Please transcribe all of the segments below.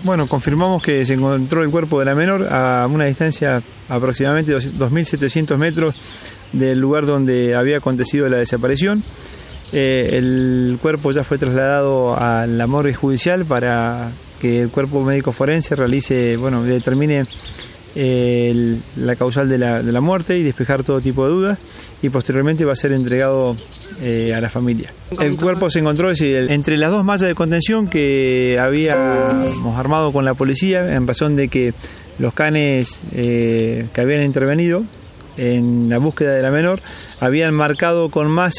Bueno, confirmamos que se encontró el cuerpo de la menor a una distancia aproximadamente 2.700 metros del lugar donde había acontecido la desaparición. El cuerpo ya fue trasladado a la morgue judicial para que el cuerpo médico forense realice, determine la causal de la muerte y despejar todo tipo de dudas, y posteriormente va a ser entregado a la familia. El cuerpo se encontró entre las dos mallas de contención que habíamos armado con la policía en razón de que los canes que habían intervenido en la búsqueda de la menor habían marcado con más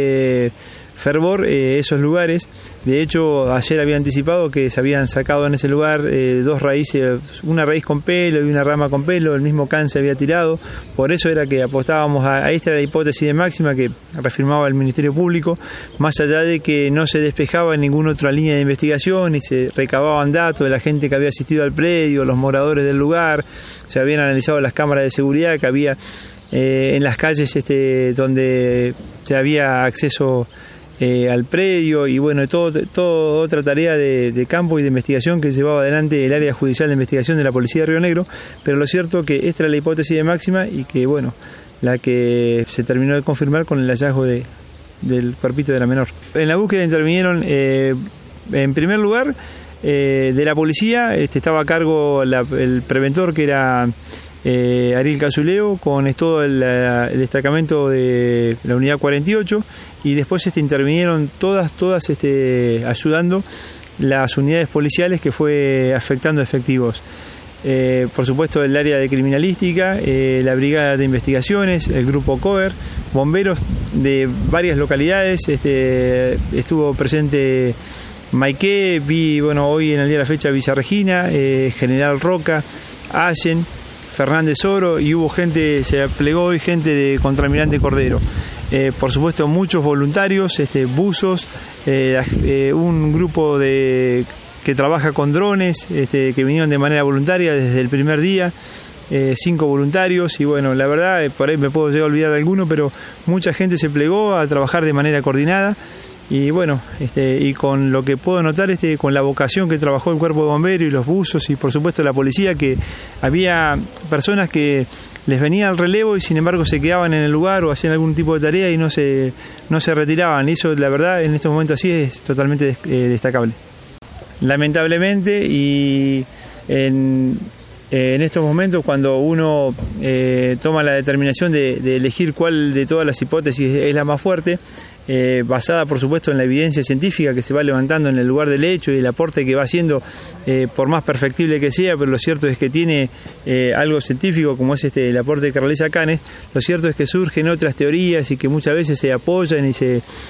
fervor esos lugares. De hecho, ayer había anticipado que se habían sacado en ese lugar dos raíces, una raíz con pelo y una rama con pelo, el mismo can se había tirado. Por eso era que apostábamos a esta era la hipótesis de máxima que reafirmaba el Ministerio Público, más allá de que no se despejaba en ninguna otra línea de investigación y se recababan datos de la gente que había asistido al predio, los moradores del lugar, se habían analizado las cámaras de seguridad que había en las calles donde se había acceso al predio, y todo otra tarea de campo y de investigación que llevaba adelante el área judicial de investigación de la policía de Río Negro. Pero lo cierto que esta era la hipótesis de máxima y que la que se terminó de confirmar con el hallazgo del cuerpito de la menor. En la búsqueda intervinieron en primer lugar de la policía, estaba a cargo el preventor, que era Ariel Casuleo, con todo el destacamento de la unidad 48, y después intervinieron todas ayudando las unidades policiales que fue afectando efectivos. Por supuesto el área de criminalística, la brigada de investigaciones, el grupo COER, bomberos de varias localidades, estuvo presente Maiqué, hoy en el día de la fecha Villa Regina, General Roca, Allen, Fernández Oro, y hubo gente, se plegó hoy gente de Contralmirante Cordero. Por supuesto muchos voluntarios, buzos, un grupo que trabaja con drones, que vinieron de manera voluntaria desde el primer día, 5 voluntarios, y la verdad, por ahí me puedo llegar a olvidar de alguno, pero mucha gente se plegó a trabajar de manera coordinada. Y y con lo que puedo notar, con la vocación que trabajó el cuerpo de bomberos y los buzos y por supuesto la policía, que había personas que les venía el relevo y sin embargo se quedaban en el lugar o hacían algún tipo de tarea y no se retiraban. Y eso, la verdad, en estos momentos así es totalmente destacable. Lamentablemente, y en estos momentos, cuando uno toma la determinación de elegir cuál de todas las hipótesis es la más fuerte, basada por supuesto en la evidencia científica que se va levantando en el lugar del hecho y el aporte que va haciendo, por más perfectible que sea, pero lo cierto es que tiene algo científico como es el aporte que realiza Canes. Lo cierto es que surgen otras teorías y que muchas veces se apoyan y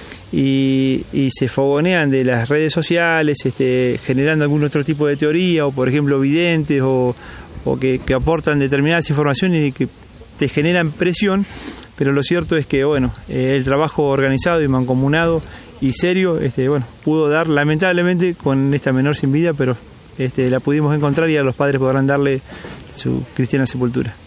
se fogonean de las redes sociales, generando algún otro tipo de teoría, o por ejemplo videntes o que aportan determinadas informaciones y que te generan presión. Pero lo cierto es que el trabajo organizado y mancomunado y serio pudo dar, lamentablemente, con esta menor sin vida, pero la pudimos encontrar y a los padres podrán darle su cristiana sepultura.